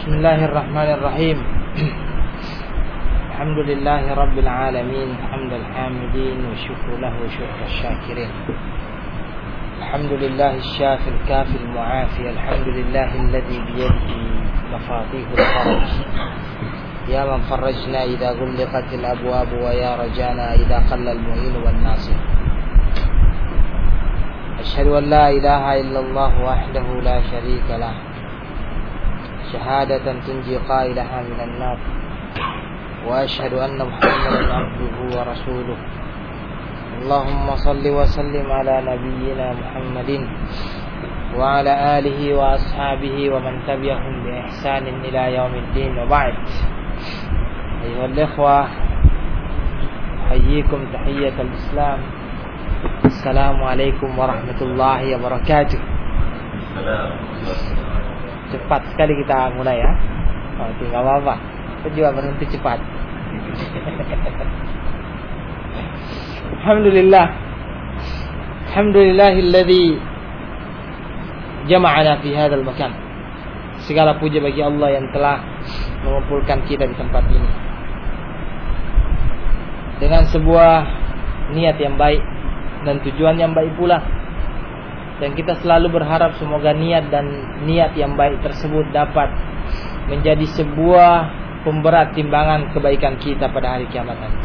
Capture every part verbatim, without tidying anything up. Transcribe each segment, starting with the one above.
Bismillahirrahmanirrahim. Alhamdulillahi Rabbil Alamin, hamdal hamidin wa syukru lahu syukra syakirin. Alhamdulillahi syafil kafil mu'afi, alhamdulillahi alladhi biyadihi mafatihul faraj. Ya man farajna idha ghulliqatil abwab wa ya rajana idha qalla al-mu'in wal nasir. Asyhadu an la ilaha illallah wahdahu la syarika lah, syahadatan tunji qailaha minan nar. Wa asyhadu anna Muhammadan abduhu wa rasuluh. Allahumma salli wa sallim ala nabiyyina Muhammadin wa ala alihi wa ashabihi wa man tabi'ahum bi ihsanin ila yaumiddin, wa ba'd. Ayyuhal ikhwah, uhayyikum tahiyyatal Islam. Assalamualaikum warahmatullahi wabarakatuh. Cepat sekali kita mulai ya. Oh, tinggal apa-apa. Kita juga berhenti cepat. Alhamdulillah. Alhamdulillahilladzi jama'ana fi hadzal makan. Segala puja bagi Allah yang telah mengumpulkan kita di tempat ini dengan sebuah niat yang baik dan tujuan yang baik pula. Dan kita selalu berharap semoga niat dan niat yang baik tersebut dapat menjadi sebuah pemberat timbangan kebaikan kita pada hari kiamat nanti.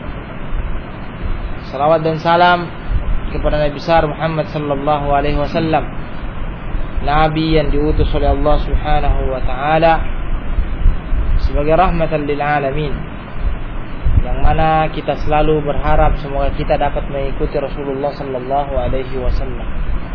Salawat dan salam kepada Nabi besar Muhammad sallallahu alaihi wasallam, Nabi yang diutus oleh Allah Subhanahu wa taala sebagai rahmatan lil alamin, yang mana kita selalu berharap semoga kita dapat mengikuti Rasulullah sallallahu alaihi wasallam.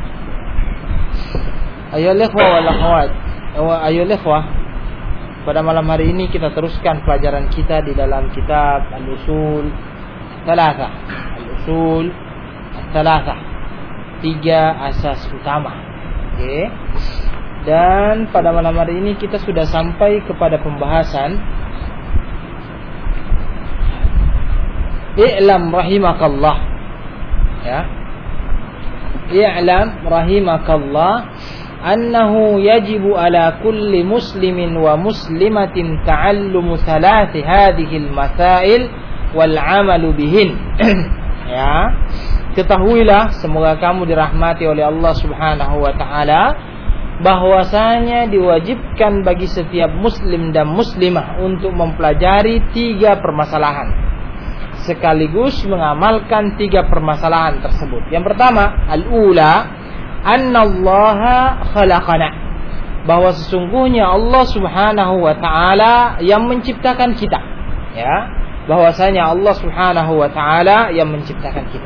Ayolah ikhwah wal akhwat, ayolah ikhwah, pada malam hari ini kita teruskan pelajaran kita di dalam kitab Al-Usul Thalatha. Al-Usul Thalatha, tiga asas utama. Okey. Dan pada malam hari ini kita sudah sampai kepada pembahasan I'lam rahimakallah. Ya. I'lam rahimakallah annahu yajibu ala kulli muslimin wa muslimatin ta'allumu thalathi hadhihi al-masail wal 'amalu bihin. Ya. Ketahuilah, semoga kamu dirahmati oleh Allah Subhanahu wa taala, bahwasanya diwajibkan bagi setiap muslim dan muslimah untuk mempelajari tiga permasalahan sekaligus mengamalkan tiga permasalahan tersebut. Yang pertama, al-ula annallaha khalaqana, bahwa sesungguhnya Allah Subhanahu wa taala yang menciptakan kita. Ya, bahwasanya Allah Subhanahu wa taala yang menciptakan kita.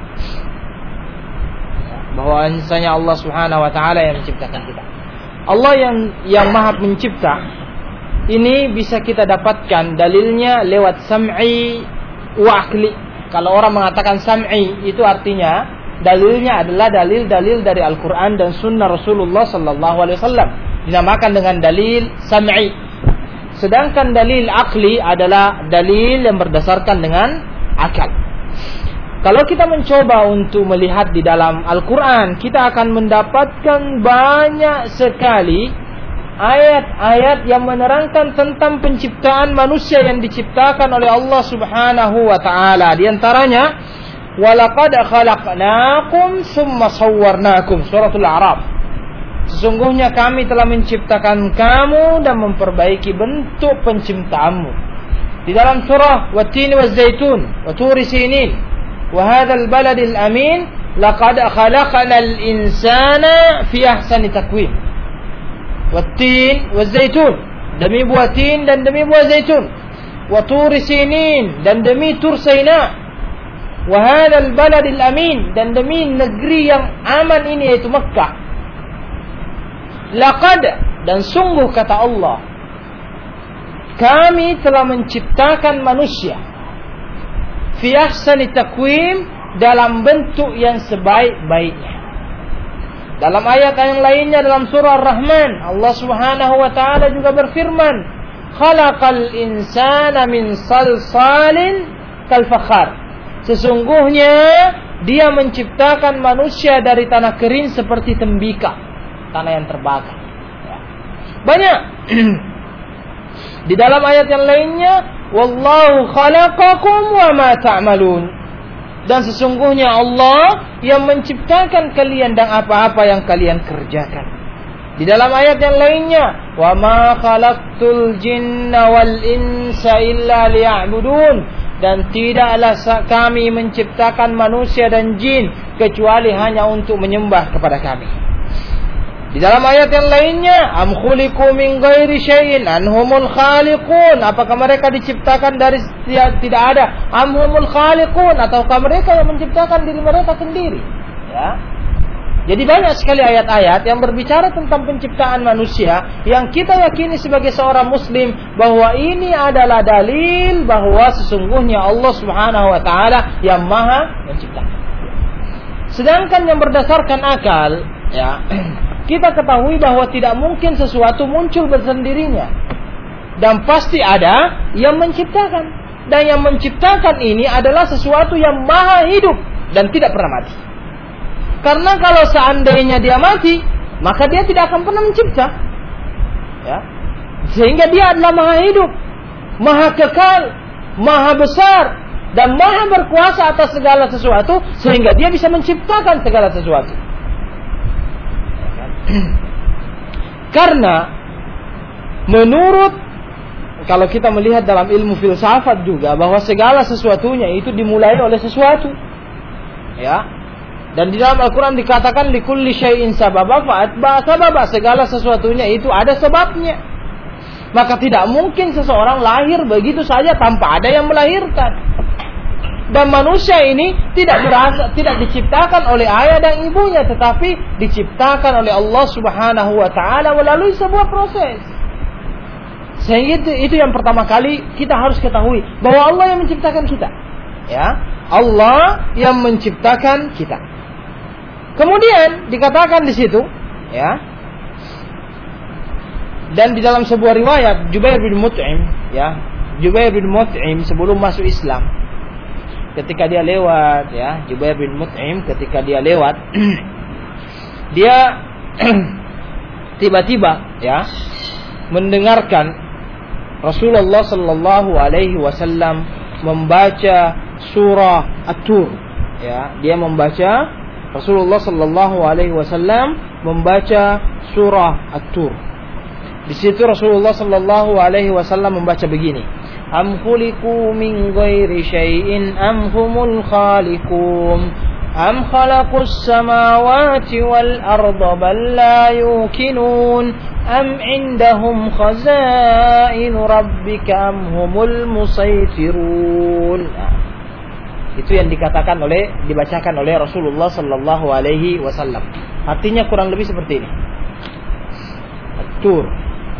Bahwasanya Allah Subhanahu wa taala yang menciptakan kita. Allah yang yang Maha Pencipta ini bisa kita dapatkan dalilnya lewat sam'i wa akli. Kalau orang mengatakan sam'i, itu artinya dalilnya adalah dalil-dalil dari Al-Quran dan Sunnah Rasulullah Sallallahu Alaihi Wasallam, dinamakan dengan dalil sam'i. Sedangkan dalil akli adalah dalil yang berdasarkan dengan akal. Kalau kita mencoba untuk melihat di dalam Al-Quran, kita akan mendapatkan banyak sekali ayat-ayat yang menerangkan tentang penciptaan manusia yang diciptakan oleh Allah Subhanahu wa taala. Di antaranya, walaqad khalaqnakum tsumma sawwarnakum, suratul A'raf. Sesungguhnya kami telah menciptakan kamu dan memperbaiki bentuk penciptaanmu. Di dalam surah Wat-Tin Waz-Zaitun wa Turi Sinin wa hadzal baladil amin laqad khalaqnal insana fi ahsani taqwim. Wat-Tin Waz-Zaitun, demi buah tin dan demi buah zaitun. Wa Turi Sinin, dan demi Tur Saina. Wa hadzal baladil amin, dan demi negeri yang aman ini yaitu Makkah. Laqad, dan sungguh kata Allah, kami telah menciptakan manusia fi ahsani taqwim, dalam bentuk yang sebaik-baiknya. Dalam ayat yang lainnya dalam surah Ar-Rahman, Allah Subhanahu wa taala juga berfirman, khalaqal insana min salsalin kal fakhar. Sesungguhnya Dia menciptakan manusia dari tanah kering seperti tembikar, tanah yang terbakar. Ya. Banyak Di dalam ayat yang lainnya, wallahu khalaqakum wa ma ta'malun. Dan sesungguhnya Allah yang menciptakan kalian dan apa-apa yang kalian kerjakan. Di dalam ayat yang lainnya, wa ma khalaqtul jinna wal insa illa liya'budun. Dan tidaklah kami menciptakan manusia dan jin kecuali hanya untuk menyembah kepada kami. Di dalam ayat yang lainnya, am khuliqu min ghairi syai'in anhumul khaliqun. Apakah mereka diciptakan dari tidak ada? Am humul khaliqun, ataukah mereka yang menciptakan diri mereka sendiri? Ya. Jadi banyak sekali ayat-ayat yang berbicara tentang penciptaan manusia yang kita yakini sebagai seorang muslim bahwa ini adalah dalil bahwa sesungguhnya Allah Subhanahu wa taala yang Maha menciptakan. Sedangkan yang berdasarkan akal, ya, kita ketahui bahwa tidak mungkin sesuatu muncul bersendirinya. Dan pasti ada yang menciptakan. Dan yang menciptakan ini adalah sesuatu yang maha hidup dan tidak pernah mati. Karena kalau seandainya dia mati, maka dia tidak akan pernah mencipta. Ya. Sehingga dia adalah maha hidup, maha kekal, maha besar, dan maha berkuasa atas segala sesuatu, sehingga dia bisa menciptakan segala sesuatu. Karena menurut, kalau kita melihat dalam ilmu filsafat juga, bahwa segala sesuatunya itu dimulai oleh sesuatu. Ya. Dan di dalam Al-Quran dikatakan likulli syai'in sababa fa'atba sababa. Segala sesuatunya itu ada sebabnya. Maka tidak mungkin seseorang lahir begitu saja tanpa ada yang melahirkan. Dan manusia ini tidak berasa, tidak diciptakan oleh ayah dan ibunya, tetapi diciptakan oleh Allah Subhanahu wa taala melalui sebuah proses. Sehingga itu, itu yang pertama kali kita harus ketahui, bahwa Allah yang menciptakan kita. Ya, Allah yang menciptakan kita. Kemudian dikatakan di situ, ya. Dan di dalam sebuah riwayat Jubair bin Mut'im, ya, Jubair bin Mut'im sebelum masuk Islam, ketika dia lewat, ya, Jubair bin Mut'im ketika dia lewat, dia tiba-tiba, ya, mendengarkan Rasulullah sallallahu alaihi wasallam membaca surah At-Tur, ya, dia membaca Rasulullah sallallahu alaihi wasallam membaca surah At-Tur. Di situ Rasulullah sallallahu alaihi wasallam membaca begini, am khuliqu min ghairi syai'in am humul khaliqun am khalaqus samawati wal arda bal la yuqinun am indahum khazainu rabbika am humul musaytirun. Itu yang dikatakan oleh, dibacakan oleh Rasulullah sallallahu alaihi wasallam. Artinya kurang lebih seperti ini. Tur.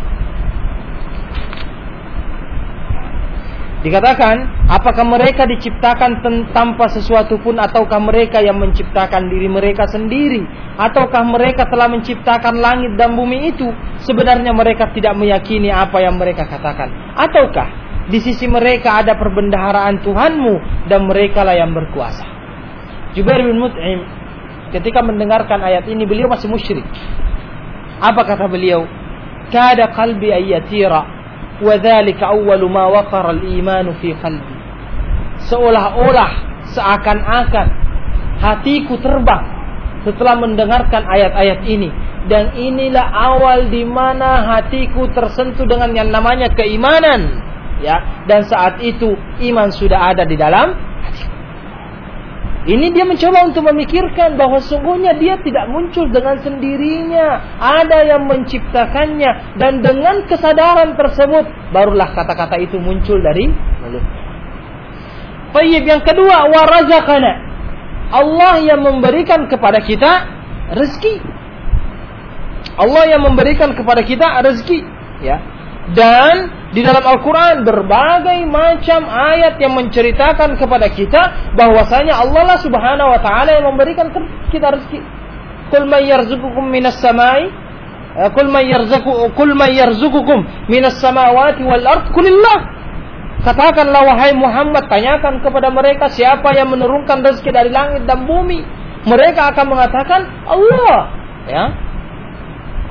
Dikatakan, apakah mereka diciptakan tanpa sesuatu pun, ataukah mereka yang menciptakan diri mereka sendiri, ataukah mereka telah menciptakan langit dan bumi itu? Sebenarnya mereka tidak meyakini apa yang mereka katakan. Ataukah di sisi mereka ada perbendaharaan Tuhanmu dan mereka lah yang berkuasa. Jubair bin Mut'im ketika mendengarkan ayat ini, beliau masih musyrik. Apa kata beliau? Kada qalbi ayyatira wa dhalika awwalu ma waqara al-iman fi qalbi. Seolah-olah, seakan-akan hatiku terbang setelah mendengarkan ayat-ayat ini, dan inilah awal di mana hatiku tersentuh dengan yang namanya keimanan. Ya, dan saat itu iman sudah ada di dalam hati. Ini dia mencoba untuk memikirkan bahwa sungguhnya dia tidak muncul dengan sendirinya, ada yang menciptakannya, dan dengan kesadaran tersebut barulah kata-kata itu muncul dari mulutnya. Baik, yang kedua, warazaqana, Allah yang memberikan kepada kita rezeki. Allah yang memberikan kepada kita rezeki, ya. Dan di dalam Al-Quran berbagai macam ayat yang menceritakan kepada kita bahwasanya Allah lah Subhanahu wa taala yang memberikan kita rezeki. Qul may yarzuqukum minas samai, qul may yarzuqu qul may yarzuqukum minas samawati wal ard, qulillah. Katakanlah wahai Muhammad, tanyakan kepada mereka siapa yang menurunkan rezeki dari langit dan bumi. Mereka akan mengatakan Allah, ya.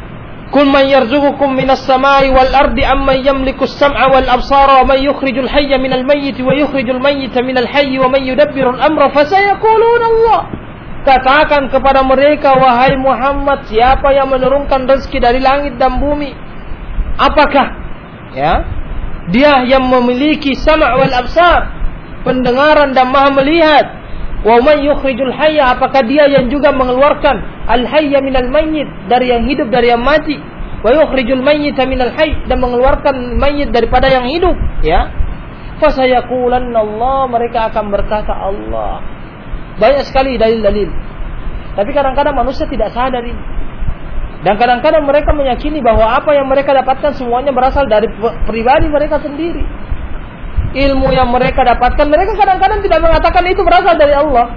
Qul man yarzuqukum minas samai wal ardi amman yamliku as-sam'a wal absara wa man yukhrijul hayya minal mayyiti wa yukhrijul mayyita minal hayyi wa man yudabbirul amra fasayaquluna Allah. Katakan kepada mereka, wahai Muhammad, siapa yang menurunkan rezeki dari langit dan bumi? Apakah ya dia yang memiliki sama' wal absar, pendengaran dan maha melihat? Wa man yukhrijul hayya, apakah dia yang juga mengeluarkan al-hayya minal mayyit, dari yang hidup dari yang mati, wa yukhrijul mayyita minal hayy, dan mengeluarkan mayyit daripada yang hidup, ya. Fasayaqulanna Allah, mereka akan berkata Allah. Banyak sekali dalil-dalil. Tapi kadang-kadang manusia tidak sadar ini. Dan kadang-kadang mereka meyakini bahwa apa yang mereka dapatkan semuanya berasal dari pribadi mereka sendiri. Ilmu yang mereka dapatkan, mereka kadang-kadang tidak mengatakan itu berasal dari Allah.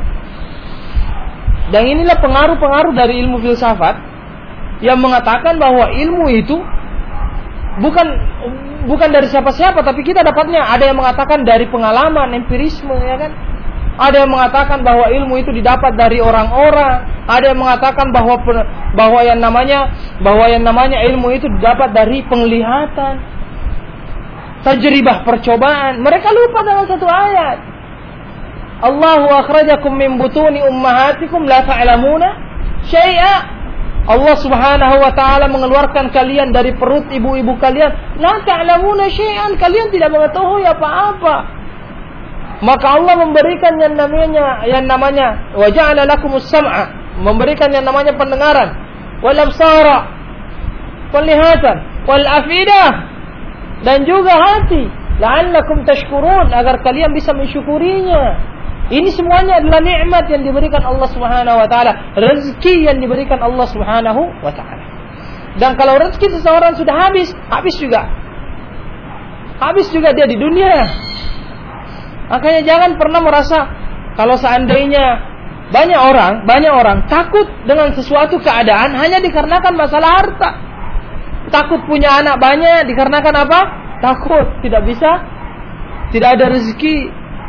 Dan inilah pengaruh-pengaruh dari ilmu filsafat yang mengatakan bahwa ilmu itu bukan bukan dari siapa-siapa, tapi kita dapatnya. Ada yang mengatakan dari pengalaman, empirisme, ya kan? Ada yang mengatakan bahwa ilmu itu didapat dari orang-orang. Ada yang mengatakan bahwa bahwa yang namanya bahwa yang namanya ilmu itu didapat dari penglihatan, tajribah, percobaan. Mereka lupa dengan satu ayat. Allahu akhrajakum min butuni ummahatikum la ta'lamuna syai'a. Allah Subhanahu wa taala mengeluarkan kalian dari perut ibu-ibu kalian, la ta'lamuna syai'an, kalian tidak mengetahui apa-apa. Maka Allah memberikan yang namanya yang namanya wa ja'ala lakumus sam'a, memberikan yang namanya pendengaran, wal absara, penglihatan, wal afidah, dan juga hati, la'allakum tashkurun, agar kalian bisa mensyukurinya. Ini semuanya adalah nikmat yang diberikan Allah Subhanahu wa taala, rezeki yang diberikan Allah Subhanahu wa taala. Dan kalau rezeki seseorang sudah habis, habis juga. Habis juga dia di dunia. Makanya jangan pernah merasa kalau seandainya banyak orang, banyak orang takut dengan sesuatu keadaan hanya dikarenakan masalah harta. Takut punya anak banyak dikarenakan apa? Takut tidak bisa, tidak ada rezeki.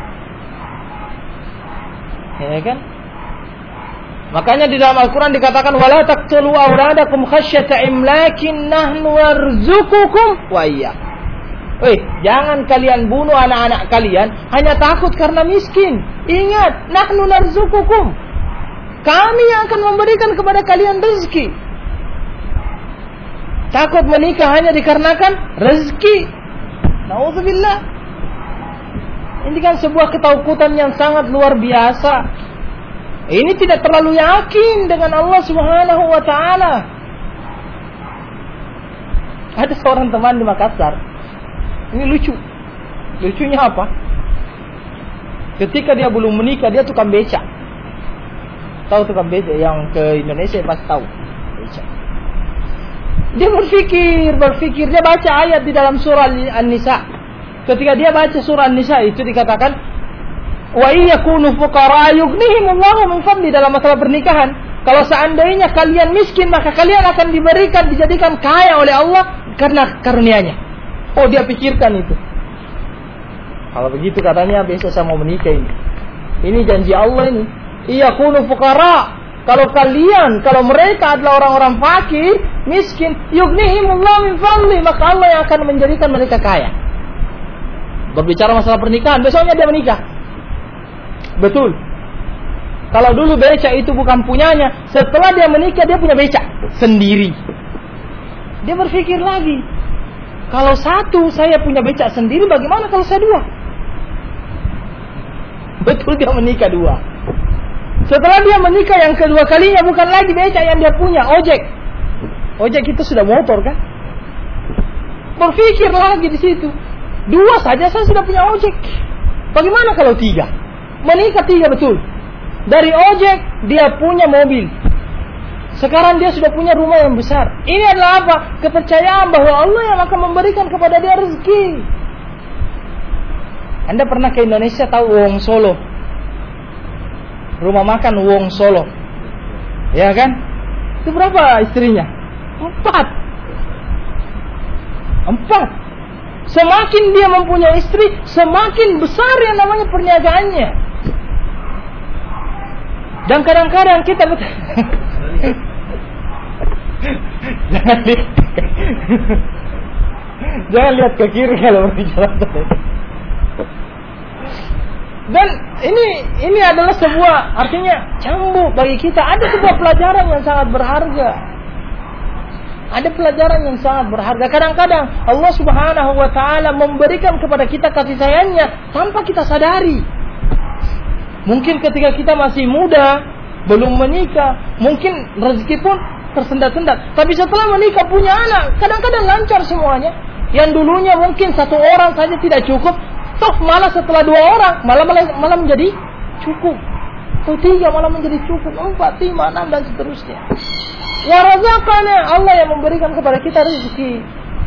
Ya kan? Makanya di dalam Al-Quran dikatakan wala taqtulu awladakum khasyata imlakin nahnu warzuqukum wa iyyakum. Eh, jangan kalian bunuh anak-anak kalian hanya takut karena miskin. Ingat, nahnu narzuqukum. Kami yang akan memberikan kepada kalian rezeki. Takut menikah hanya dikarenakan rezeki. Nauzubillah. Ini kan sebuah ketakutan yang sangat luar biasa. Ini tidak terlalu yakin dengan Allah Subhanahu wa taala. Ada seorang teman di Makassar. Ini lucu. Lucunya apa? Ketika dia belum menikah, dia tukang beca. Tahu tukang beca yang ke Indonesia pasti tahu. Beca. Dia berpikir, berpikir, dia baca ayat di dalam surah An-Nisa. Ketika dia baca surah An-Nisa itu dikatakan, wa iyakunu fuqara yughnihimullahu min fadli, dalam masalah pernikahan. Kalau seandainya kalian miskin, maka kalian akan diberikan, dijadikan kaya oleh Allah karena karunia-Nya. Oh, dia pikirkan itu. Kalau begitu katanya besok saya mau menikah ini. Ini janji Allah ini. Iyakunu fuqara. Kalau kalian, kalau mereka adalah orang-orang fakir, miskin, yughnihimullahu min fadli, maka Allah yang akan menjadikan mereka kaya. Berbicara masalah pernikahan, besoknya dia menikah. Betul. Kalau dulu beca itu bukan punyanya, setelah dia menikah dia punya beca sendiri. Dia berpikir lagi, kalau satu saya punya becak sendiri, bagaimana kalau saya dua? Betul, dia menikah dua. Setelah dia menikah yang kedua kalinya, bukan lagi becak yang dia punya, ojek. Ojek itu sudah motor kan? Berpikir lagi di situ. Dua saja saya sudah punya ojek. Bagaimana kalau tiga? Menikah tiga, betul. Dari ojek dia punya mobil. Sekarang dia sudah punya rumah yang besar. Ini adalah apa? Kepercayaan bahwa Allah yang akan memberikan kepada dia rezeki. Anda pernah ke Indonesia tahu Wong Solo? Rumah makan Wong Solo. Ya kan? Itu berapa istrinya? Empat. Empat. Semakin dia mempunyai istri, semakin besar yang namanya perniagaannya. Dan kadang-kadang kita Jangan lihat. Jangan lihat ke kiri kalau berjalan. Dan ini ini adalah sebuah, artinya cambuk bagi kita. Ada sebuah pelajaran yang sangat berharga. Ada pelajaran yang sangat berharga. Kadang-kadang Allah Subhanahu wa taala memberikan kepada kita kasih sayangnya tanpa kita sadari. Mungkin ketika kita masih muda, belum menikah, mungkin rezeki pun tersendat-sendat. Tapi setelah menikah punya anak, kadang-kadang lancar semuanya. Yang dulunya mungkin satu orang saja tidak cukup, toh malah setelah dua orang malah malah, malah menjadi cukup. Atau tiga malah menjadi cukup, empat, lima, enam dan seterusnya. Ya razaqana, Allah yang memberikan kepada kita rezeki.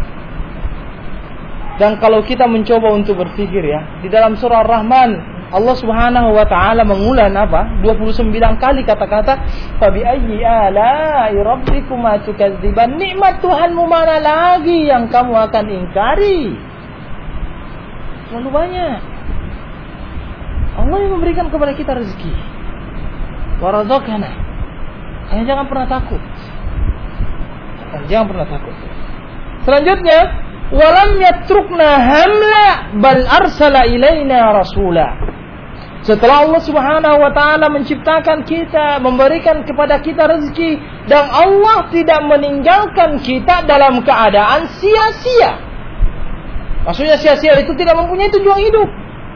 Dan kalau kita mencoba untuk berpikir ya, di dalam surah Ar-Rahman Allah Subhanahu wa taala mengulang apa? dua puluh sembilan kali kata-kata fa bi ayyi ala'i rabbikuma tukadziban. Nikmat Tuhanmu mana lagi yang kamu akan ingkari? Terlalu banyak. Allah yang memberikan kepada kita rezeki. Wa razaqana. Hanya jangan pernah takut. Jangan pernah takut. Selanjutnya, walam yatrukna hamla bal arsala ilaina rasula. Setelah Allah Subhanahu wa taala menciptakan kita, memberikan kepada kita rezeki, dan Allah tidak meninggalkan kita dalam keadaan sia-sia. Maksudnya sia-sia itu tidak mempunyai tujuan hidup.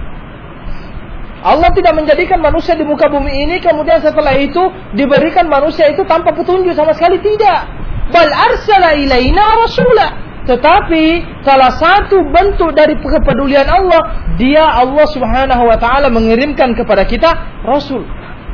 Allah tidak menjadikan manusia di muka bumi ini kemudian setelah itu diberikan manusia itu tanpa petunjuk sama sekali, tidak. Bal arsala ilaina rasula. Tetapi salah satu bentuk dari kepedulian Allah, dia Allah Subhanahu wa taala mengirimkan kepada kita rasul.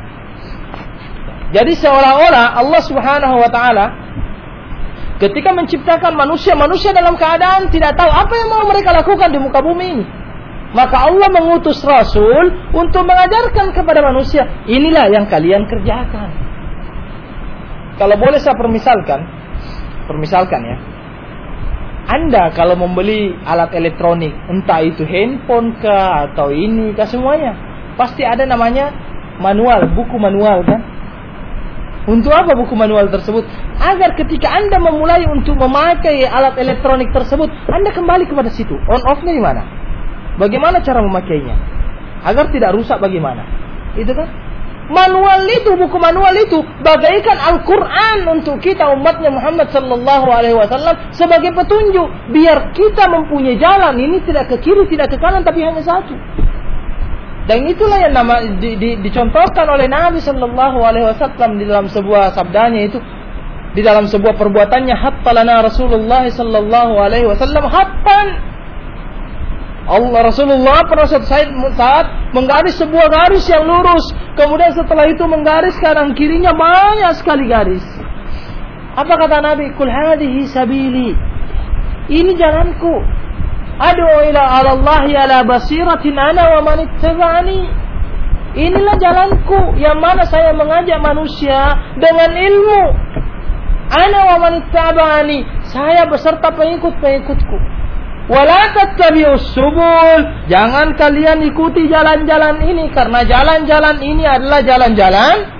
Jadi seolah-olah Allah Subhanahu wa taala ketika menciptakan manusia, manusia dalam keadaan tidak tahu apa yang mau mereka lakukan di muka bumi ini. Maka Allah mengutus rasul untuk mengajarkan kepada manusia, inilah yang kalian kerjakan. Kalau boleh saya permisalkan, permisalkan ya. Anda kalau membeli alat elektronik, entah itu handphone kah atau ini kah, semuanya pasti ada namanya manual, buku manual kan? Untuk apa buku manual tersebut? Agar ketika Anda memulai untuk memakai alat elektronik tersebut, Anda kembali kepada situ. On off-nya di mana? Bagaimana cara memakainya? Agar tidak rusak bagaimana? Itu kan? Manual itu, buku manual itu bagaikan Al-Quran untuk kita umatnya Muhammad sallallahu alaihi wasallam sebagai petunjuk biar kita mempunyai jalan. Ini tidak ke kiri, tidak ke kanan, tapi hanya satu. Dan itulah yang nama di, di, dicontohkan oleh Nabi sallallahu alaihi wasallam di dalam sebuah sabdanya itu, di dalam sebuah perbuatannya, hatta lana Rasulullah sallallahu alaihi wasallam hattan. Allah Rasulullah pernah suatu saat menggaris sebuah garis yang lurus, kemudian setelah itu menggaris kanan kirinya banyak sekali garis. Apa kata Nabi? Kul hadhihi sabili. Ini jalanku. Ad'u ila Allahi ala basiratin ana wa man ittaba'ani. Inilah jalanku yang mana saya mengajak manusia dengan ilmu. Ana wa man ittaba'ani. Saya beserta pengikut-pengikutku. Wala tattabi'us subul. Jangan kalian ikuti jalan-jalan ini, karena jalan-jalan ini adalah jalan-jalan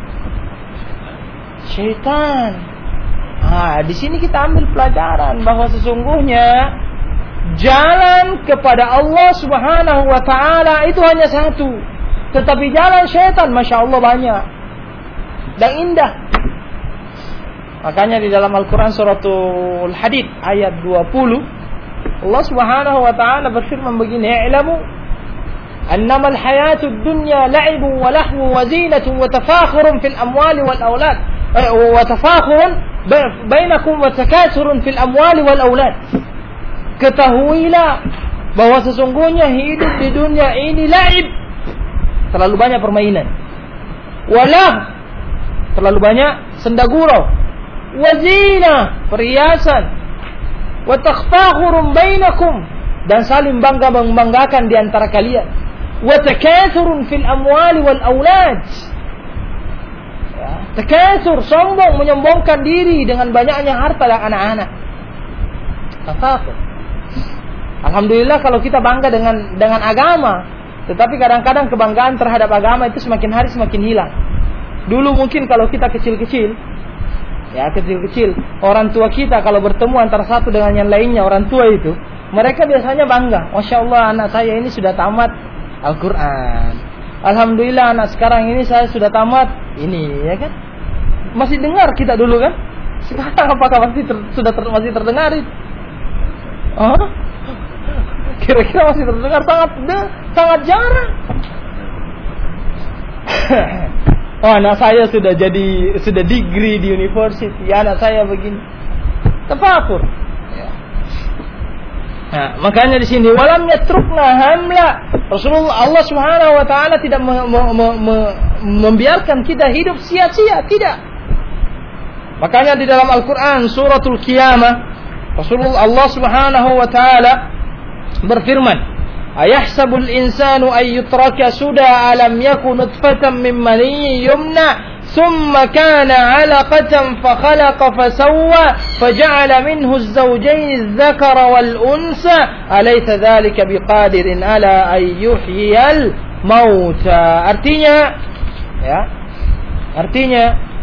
syaitan. Ah, di sini kita ambil pelajaran bahwa sesungguhnya jalan kepada Allah Subhanahu wa taala itu hanya satu. Tetapi jalan syaitan Masya Allah banyak dan indah. Makanya di dalam Al-Quran suratul Hadid ayat dua puluh Allah Subhanahu wa taala berfirman begini, "I'lamu annama al-hayatud dunya la'ibun wa lahwun wa zinatun wa tafakhurun fil amwali wal aulad wa tafakhurun bainakum wa takasurun fil amwali wal aulad." Ketahuilah bahwa sesungguhnya hidup di dunia ini la'ib, terlalu banyak permainan. Walah, terlalu banyak senda gurau. Wazina, perhiasan. Wa tafakhurun bainakum, dan saling bangga membanggakan di antara kalian. Wa takasurun fil amwali wal aulad. Ya, takasur, sombong, menyombongkan diri dengan banyaknya harta dan anak-anak. Tafakur. Alhamdulillah kalau kita bangga dengan dengan agama, tetapi kadang-kadang kebanggaan terhadap agama itu semakin hari semakin hilang. Dulu mungkin kalau kita kecil-kecil, Ya, kecil-kecil. Orang tua kita kalau bertemu antara satu dengan yang lainnya, orang tua itu, mereka biasanya bangga. Masya Allah, anak saya ini sudah tamat Al-Quran. Alhamdulillah, anak sekarang ini saya sudah tamat ini, ya kan? Masih dengar kita dulu kan? Sekarang apakah masih ter, sudah ter, masih terdengar itu? Oh? Kira-kira masih terdengar? Sangat sangat jarang. Oh, anak saya sudah jadi sudah degree di university. Ya, anak saya begini. Tafakur. Ya. Nah, makanya di sini walam yatrukna hamla. Rasulullah Allah Subhanahu wa taala tidak me, me, me, me, membiarkan kita hidup sia-sia, tidak. Makanya di dalam Al-Qur'an suratul Qiyamah Rasulullah Allah Subhanahu wa taala berfirman, ayahsabul insanu ay yutraka suda alam yakun nutfatan min maniyyin yumna thumma kana 'alaqatan fa khalaqa fa sawwa faja'ala minhu az-zawjayn adh-dhakara wal unsa alaysa dhalika biqadirin ala ay yuhyiyal mauta. Artinya ya, artinya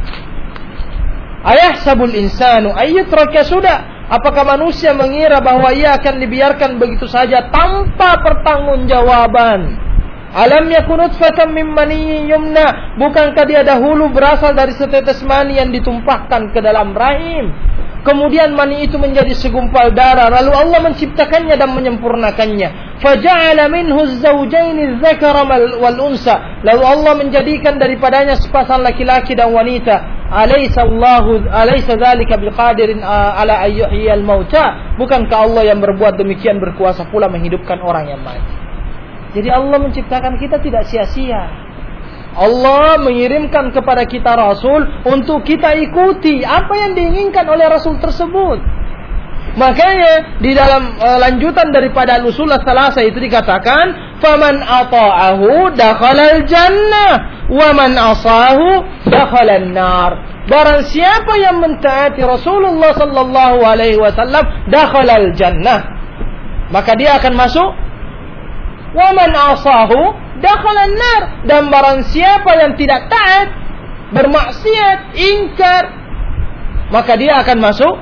ayahsabul insanu ay yutraka suda, apakah manusia mengira bahwa ia akan dibiarkan begitu saja tanpa pertanggungjawaban? Alam yakun nutfatan min maniyyin yumna, bukankah dia dahulu berasal dari setetes mani yang ditumpahkan ke dalam rahim? Kemudian mani itu menjadi segumpal darah, lalu Allah menciptakannya dan menyempurnakannya. Faja'ala minhu az-zawjayn adh-dhakara wal unsa, lalu Allah menjadikan daripadanya sepasang laki-laki dan wanita. Alaysa Allahu alaysa dzalika biqadirin ala ayyuhiyal mauta, bukankah Allah yang berbuat demikian berkuasa pula menghidupkan orang yang mati? Jadi Allah menciptakan kita tidak sia-sia. Allah mengirimkan kepada kita Rasul untuk kita ikuti apa yang diinginkan oleh Rasul tersebut. Makanya di dalam uh, lanjutan daripada al-usul as-salasa itu dikatakan, faman ata'ahu dakhalal jannah wa man asahu dakhalan nar. Barang siapa yang mentaati Rasulullah sallallahu alaihi wasallam dakhalal jannah, maka dia akan masuk. Wa man asahu dakhalan nar, dan barang siapa yang tidak taat, bermaksiat, ingkar, maka dia akan masuk.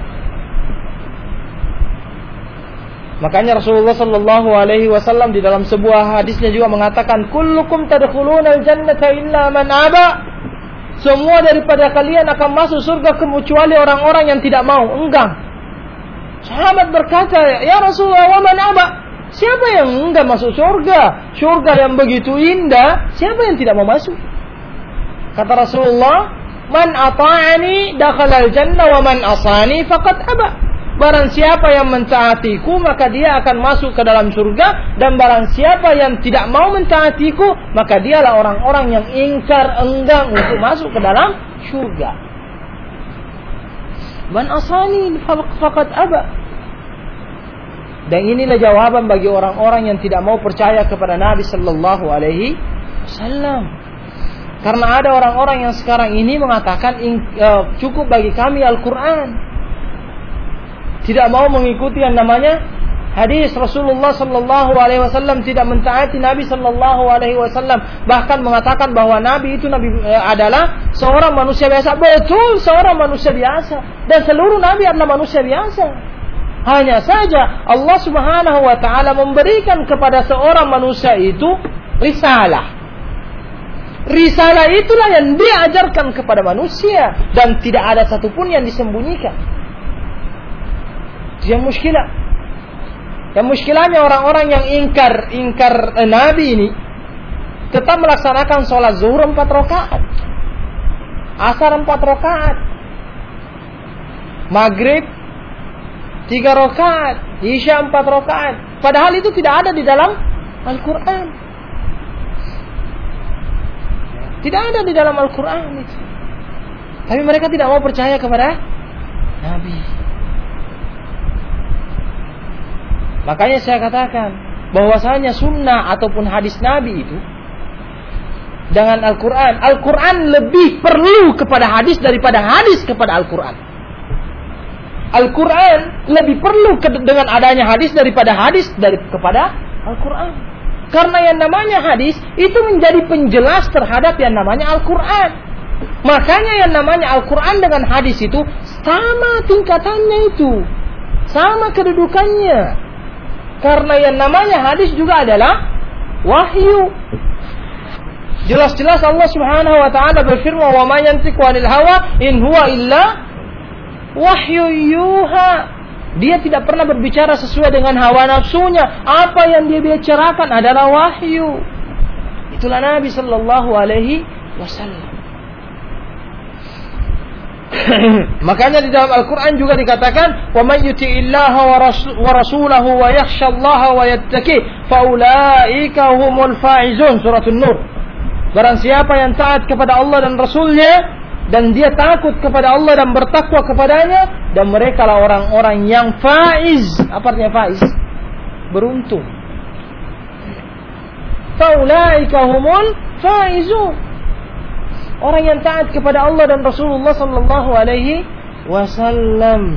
Makanya Rasulullah sallallahu alaihi wasallam di dalam sebuah hadisnya juga mengatakan, kullukum tadkhulunal jannata illa man aba. Semua daripada kalian akan masuk surga kecuali orang-orang yang tidak mau, enggan. Sahabat berkata, ya Rasulullah, wa man aba? Siapa yang enggak masuk surga? Surga yang begitu indah, siapa yang tidak mau masuk? Kata Rasulullah, man ata'ani dakhalal jannah wa man asani faqad aba. Barang siapa yang mentaatiku, maka dia akan masuk ke dalam surga, dan barang siapa yang tidak mau mentaatiku, maka dialah orang-orang yang ingkar, enggan untuk masuk ke dalam surga. Man asani faqad aba. Dan inilah jawaban bagi orang-orang yang tidak mau percaya kepada Nabi sallallahu alaihi wasallam. Karena ada orang-orang yang sekarang ini mengatakan uh, cukup bagi kami Al-Quran. Tidak mau mengikuti yang namanya hadis Rasulullah sallallahu alaihi wasallam, tidak mentaati Nabi sallallahu alaihi wasallam, bahkan mengatakan bahwa Nabi itu Nabi uh, adalah seorang manusia biasa. Betul, seorang manusia biasa, dan seluruh Nabi adalah manusia biasa. Hanya saja Allah Subhanahu wa taala memberikan kepada seorang manusia itu risalah. Risalah itulah yang dia ajarkan kepada manusia, dan tidak ada satupun yang disembunyikan. Yang muskilah. Yang muskilahnya orang-orang yang ingkar ingkar eh, Nabi ini tetap melaksanakan sholat zuhur empat rakaat, asar empat rakaat, maghrib tiga rakaat, isya empat rakaat. Padahal itu tidak ada di dalam Al-Quran. Tidak ada di dalam Al-Quran itu. Tapi mereka tidak mau percaya kepada Nabi. Makanya saya katakan bahwasanya sunnah ataupun hadis Nabi itu dengan Al-Quran, Al-Quran lebih perlu kepada hadis daripada hadis kepada Al-Quran. Al-Quran lebih perlu ke, dengan adanya hadis daripada hadis dari kepada Al-Quran. Karena yang namanya hadis itu menjadi penjelas terhadap yang namanya Al-Quran. Makanya yang namanya Al-Quran dengan hadis itu sama tingkatannya itu, sama kedudukannya. Karena yang namanya hadis juga adalah wahyu. Jelas-jelas Allah Subhanahu wa taala berfirman, "Wa ma yantiqu 'anil hawa in huwa illa wahyu yuha." Dia tidak pernah berbicara sesuai dengan hawa nafsunya. Apa yang dia bicarakan adalah wahyu. Itulah Nabi sallallahu alaihi wasallam. Makanya di dalam Al-Quran juga dikatakan, "Wa may yuti'illaha wa rasulahu wa yakhshallaha wa yattaqi fa ulaika humul faizun." Surah An-Nur. Barang siapa yang taat kepada Allah dan Rasulnya, dan dia takut kepada Allah dan bertakwa kepadanya, dan mereka lah orang-orang yang faiz. Apa artinya faiz? Beruntung. Fa ulaika humul faizun. Orang yang taat kepada Allah dan Rasulullah sallallahu alaihi wasallam.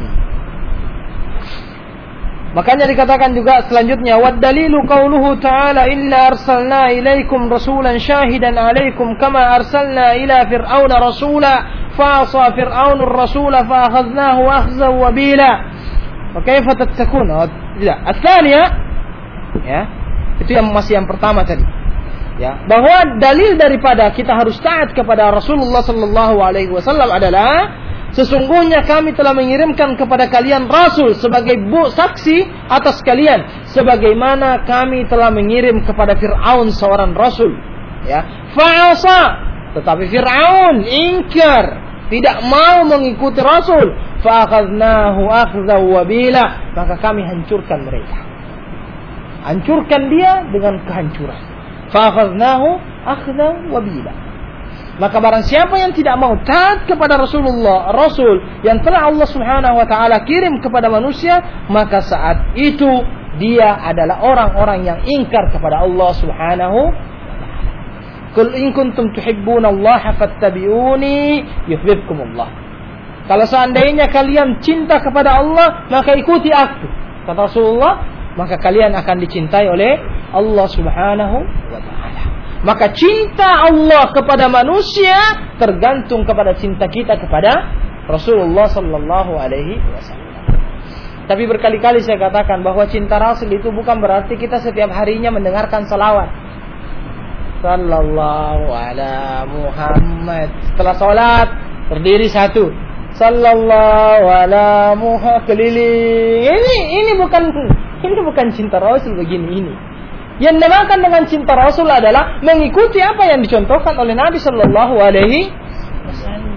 Makanya dikatakan juga selanjutnya, wad dalilu qauluhu ta'ala illa arsalna ilaikum rasulan syahidan alaikum kama arsalna ila fir'auna rasula fa asa fir'aunur rasula fa akhadnahu akhzan wabila. Wa kaifa tattakun? Tidak. Ats-tsaniyah, ya. Itu yang masih yang pertama tadi. Ya, bahwa dalil daripada kita harus taat kepada Rasulullah sallallahu alaihi wasallam adalah sesungguhnya kami telah mengirimkan kepada kalian rasul sebagai bu saksi atas kalian, sebagaimana kami telah mengirim kepada Fir'aun seorang rasul. Ya, fa'asa, tetapi Fir'aun ingkar, tidak mau mengikuti rasul. Fa'akhadnahu akhzan wabila, maka kami hancurkan mereka. Hancurkan dia dengan kehancuran. Fa'akhadnahu akhzan wabila. Maka barang siapa yang tidak mau taat kepada Rasulullah, Rasul yang telah Allah Subhanahu wa taala kirim kepada manusia, maka saat itu dia adalah orang-orang yang ingkar kepada Allah Subhanahu wa taala. Qul in kuntum tuhibbunallaha fattabi'uni yuhibbukumullah. Kalau seandainya kalian cinta kepada Allah, maka ikuti aku, kata Rasulullah, maka kalian akan dicintai oleh Allah Subhanahu wa taala. Maka cinta Allah kepada manusia tergantung kepada cinta kita kepada Rasulullah sallallahu alaihi wasallam. Tapi berkali-kali saya katakan bahwa cinta Rasul itu bukan berarti kita setiap harinya mendengarkan salawat. Sallallahu ala Muhammad. Setelah salat berdiri satu. Sallallahu ala Muhammad keliling. Ini ini bukan ini bukan cinta Rasul begini ini. Yang dinamakan dengan cinta Rasul adalah mengikuti apa yang dicontohkan oleh Nabi sallallahu alaihi wasallam.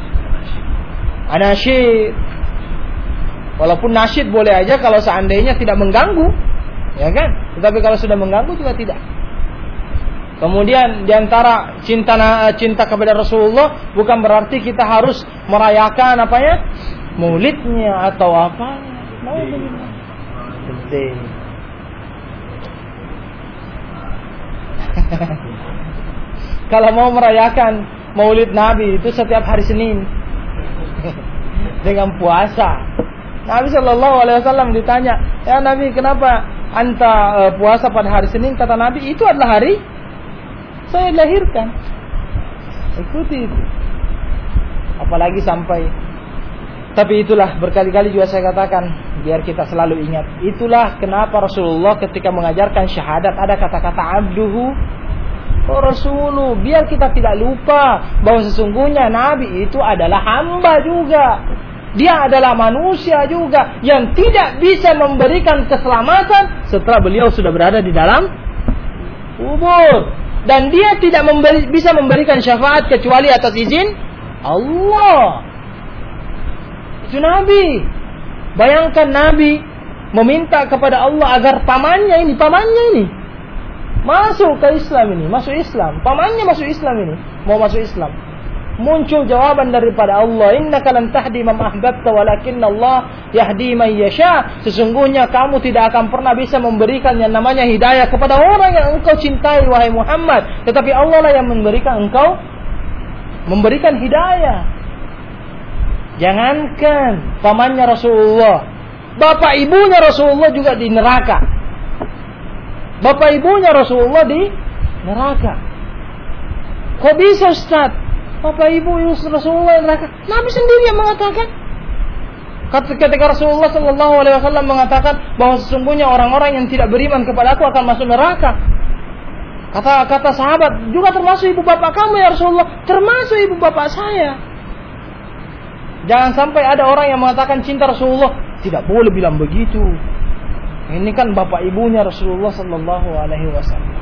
Anasyid. Walaupun nasyid boleh aja kalau seandainya tidak mengganggu, ya kan? Tetapi kalau sudah mengganggu juga tidak. Kemudian diantara cinta cinta kepada Rasulullah bukan berarti kita harus merayakan apa ya, maulidnya atau apa. Penting. Kalau mau merayakan maulid Nabi itu setiap hari Senin dengan puasa. Nabi Shallallahu Alaihi Wasallam ditanya, ya Nabi, kenapa anta uh, puasa pada hari Senin? Kata Nabi, itu adalah hari saya dilahirkan. Ikuti itu. Apalagi sampai. Tapi itulah berkali-kali juga saya katakan, biar kita selalu ingat. Itulah kenapa Rasulullah ketika mengajarkan syahadat ada kata-kata abduhu wa rasuluh. Biar kita tidak lupa bahwa sesungguhnya Nabi itu adalah hamba juga. Dia adalah manusia juga yang tidak bisa memberikan keselamatan setelah beliau sudah berada di dalam kubur. Dan dia tidak memberi, bisa memberikan syafaat kecuali atas izin Allah. Itu Nabi. Bayangkan Nabi meminta kepada Allah agar pamannya ini, pamannya ini masuk ke Islam ini, masuk Islam. Pamannya masuk Islam ini, mau masuk Islam. Muncul jawaban daripada Allah, innaka lan tahdi man ahbabta walakinna Allah yahdi man yasha. Sesungguhnya kamu tidak akan pernah bisa memberikan yang namanya hidayah kepada orang yang engkau cintai wahai Muhammad, tetapi Allah lah yang memberikan engkau memberikan hidayah. Jangankan pamannya Rasulullah, bapak ibunya Rasulullah juga di neraka. Bapak ibunya Rasulullah di neraka. Kok bisa Ustaz? Bapak ibu Rasulullah yang neraka. Nabi sendiri yang mengatakan. Ketika Rasulullah Shallallahu Alaihi Wasallam mengatakan bahwa sesungguhnya orang-orang yang tidak beriman kepada aku akan masuk neraka. Kata kata sahabat, juga termasuk ibu bapak kamu ya Rasulullah, termasuk ibu bapak saya. Jangan sampai ada orang yang mengatakan cinta Rasulullah, tidak boleh bilang begitu. Ini kan bapak ibunya Rasulullah Shallallahu Alaihi Wasallam.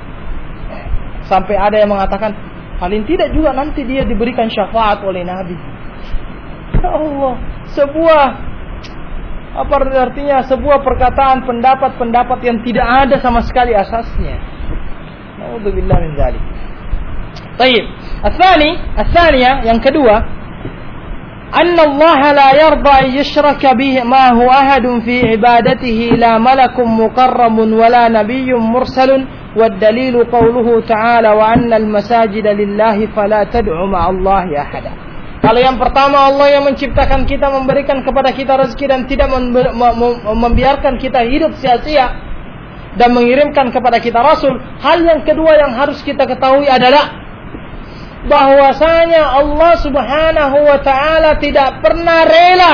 Sampai ada yang mengatakan, paling tidak juga nanti dia diberikan syafaat oleh Nabi. Ya Allah, sebuah apa artinya sebuah perkataan pendapat-pendapat yang tidak ada sama sekali asasnya. Nauzubillah min dzalik. Baik, الثاني الثانية yang kedua, anna Allah la yarda an yushraka bihi ma huwa ahadun fi ibadatihi la malakun muqarrabun wala nabiyyun mursalun wad dalilu qawluhu ta'ala wa anna al masajida lillahi fala tad'u ma'a Allahi ahada. Kalau yang pertama Allah yang menciptakan kita, memberikan kepada kita rezeki dan tidak membiarkan kita hidup sia-sia dan mengirimkan kepada kita Rasul. Hal yang kedua yang harus kita ketahui adalah bahwasanya Allah Subhanahu wa Ta'ala tidak pernah rela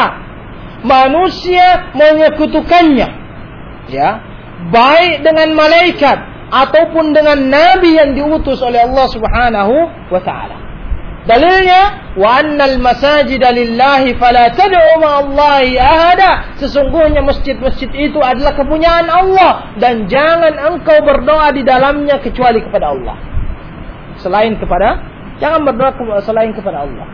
manusia menyekutukannya, ya, baik dengan malaikat ataupun dengan nabi yang diutus oleh Allah Subhanahu wa Ta'ala. Dalilnya, wa annal masajida lillahi fala tad'u ma'allahi ahada. Sesungguhnya masjid-masjid itu adalah kepunyaan Allah dan jangan engkau berdoa di dalamnya kecuali kepada Allah. Selain kepada, jangan berdoa selain kepada Allah.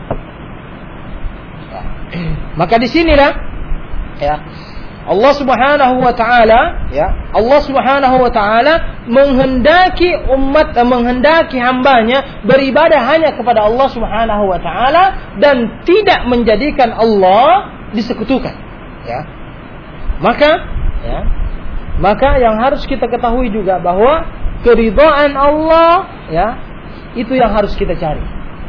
Ya. Maka di sinilah ya Allah Subhanahu wa Ta'ala, ya, Allah Subhanahu wa Ta'ala menghendaki umat, menghendaki hambanya beribadah hanya kepada Allah Subhanahu wa Ta'ala dan tidak menjadikan Allah disekutukan, ya. Maka, ya, maka yang harus kita ketahui juga bahwa keridhaan Allah, ya, itu yang harus kita cari.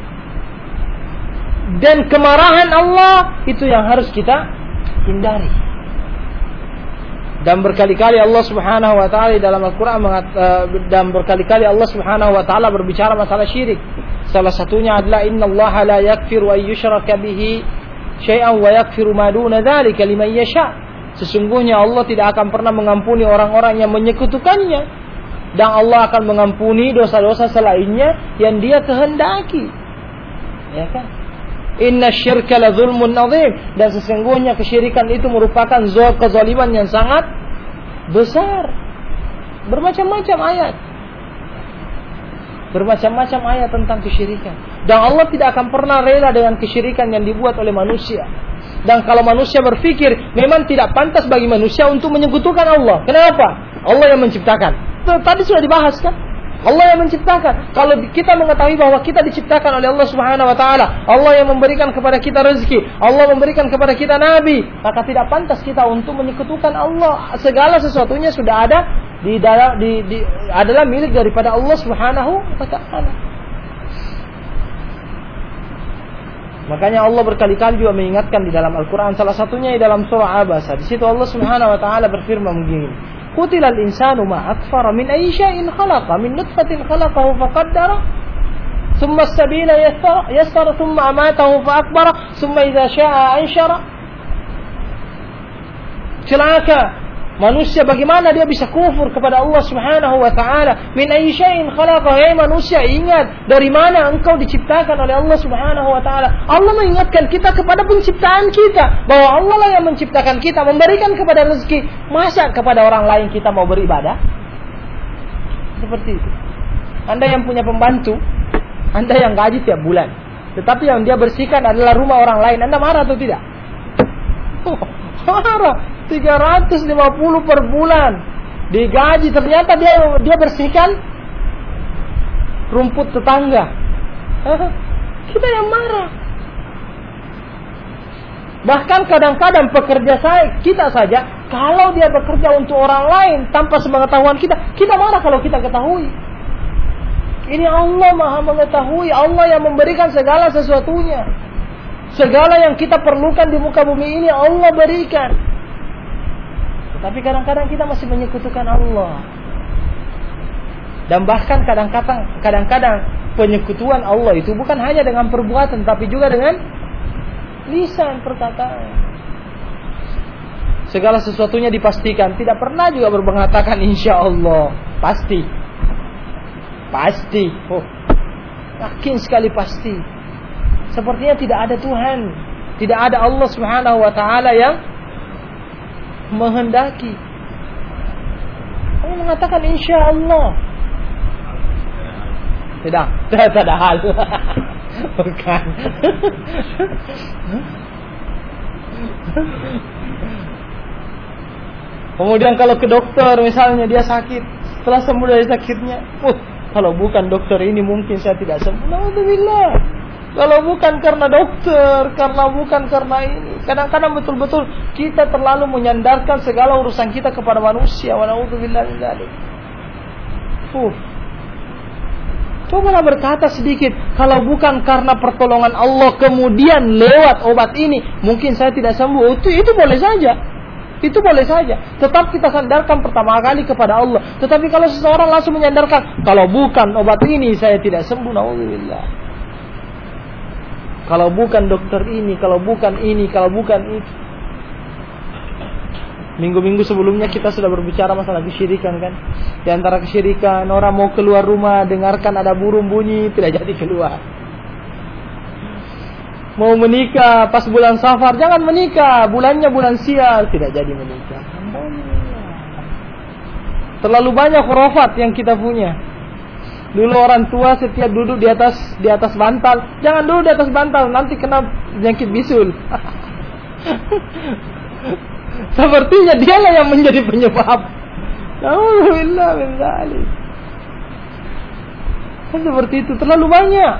Dan kemarahan Allah itu yang harus kita hindari. Dan berkali-kali Allah Subhanahu wa Ta'ala dalam Al-Qur'an dan berkali-kali Allah Subhanahu wa Ta'ala berbicara masalah syirik. Salah satunya adalah innallaha la yaghfiru an yushraka bihi syai'an wa yaghfiru ma duna dzalika liman yasha. Sesungguhnya Allah tidak akan pernah mengampuni orang-orang yang menyekutukannya, dan Allah akan mengampuni dosa-dosa selainnya yang Dia kehendaki. Ya kan? Inna syirka la zulmun azim. Dan sesungguhnya kesyirikan itu merupakan kezaliman yang sangat besar. Bermacam-macam ayat. Bermacam-macam ayat tentang kesyirikan. Dan Allah tidak akan pernah rela dengan kesyirikan yang dibuat oleh manusia. Dan kalau manusia berpikir memang tidak pantas bagi manusia untuk menyekutukan Allah. Kenapa? Allah yang menciptakan. Tadi sudah dibahas kan? Allah yang menciptakan. Kalau kita mengetahui bahwa kita diciptakan oleh Allah Subhanahu wa Ta'ala, Allah yang memberikan kepada kita rezeki, Allah memberikan kepada kita nabi, maka tidak pantas kita untuk menyekutukan Allah. Segala sesuatunya sudah ada di dalam di, di adalah milik daripada Allah Subhanahu wa Ta'ala. Makanya Allah berkali-kali juga mengingatkan di dalam Al-Qur'an, salah satunya di dalam surah Abasa. Di situ Allah Subhanahu wa Ta'ala berfirman begini, Qutilal insanu ma akfara min ayyi syai'in khalaqa min nutfatin khalaqahu faqaddara thumma as-sabila yassara yassara thumma amatahu fa akbara thumma idza syaa'a anshara. Celaka manusia, bagaimana dia bisa kufur kepada Allah Subhanahu wa Ta'ala. Min ayyi syai'in khalaqahu, hai manusia, ingat dari mana engkau diciptakan oleh Allah Subhanahu wa Ta'ala. Allah mengingatkan kita kepada penciptaan kita, bahwa Allah lah yang menciptakan kita, memberikan kepada rezeki. Masa kepada orang lain kita mau beribadah? Seperti itu. Anda yang punya pembantu, Anda yang gaji tiap bulan, tetapi yang dia bersihkan adalah rumah orang lain, Anda marah atau tidak? Oh, marah. tiga ratus lima puluh per bulan digaji, ternyata dia dia bersihkan rumput tetangga. Kita yang marah. Bahkan kadang-kadang pekerja saya, kita saja, kalau dia bekerja untuk orang lain tanpa sepengetahuan kita, kita marah kalau kita ketahui. Ini Allah Maha mengetahui, Allah yang memberikan segala sesuatunya. Segala yang kita perlukan di muka bumi ini Allah berikan. Tapi kadang-kadang kita masih menyekutukan Allah. Dan bahkan kadang-kadang kadang-kadang penyekutuan Allah itu bukan hanya dengan perbuatan, tapi juga dengan lisan, perkataan. Segala sesuatunya dipastikan, tidak pernah juga mengatakan insya Allah, pasti, pasti, oh, yakin sekali pasti. Sepertinya tidak ada Tuhan, tidak ada Allah Subhanahu Wa Taala yang menghendaki. Kamu mengatakan insya Allah. Tidak, tidak ada hal. Bukan. Kemudian kalau ke dokter misalnya dia sakit, setelah sembuh dari sakitnya, uh, kalau bukan dokter ini mungkin saya tidak sembuh. Alhamdulillah. Kalau bukan karena dokter, karena bukan karena ini. Kadang-kadang betul-betul kita terlalu menyandarkan segala urusan kita kepada manusia. Wa na'udzubillah min dzalik. Uh. Cobalah berkata sedikit, kalau bukan karena pertolongan Allah kemudian lewat obat ini, mungkin saya tidak sembuh. Itu itu boleh saja. Itu boleh saja. Tetap kita sandarkan pertama kali kepada Allah. Tetapi kalau seseorang langsung menyandarkan, kalau bukan obat ini saya tidak sembuh, na'udzubillah. Kalau bukan dokter ini, kalau bukan ini, kalau bukan itu. Minggu-minggu sebelumnya kita sudah berbicara masalah kesyirikan kan. Di antara kesyirikan, orang mau keluar rumah, dengarkan ada burung bunyi, tidak jadi keluar. Mau menikah pas bulan Safar, jangan menikah, bulannya bulan Sial, tidak jadi menikah. Terlalu banyak khurafat yang kita punya. Dulu orang tua setiap duduk di atas di atas bantal, jangan duduk di atas bantal, nanti kena penyakit bisul. Sepertinya dialah yang menjadi penyebab. Alhamdulillah min dzalik. Kan seperti itu terlalu banyak.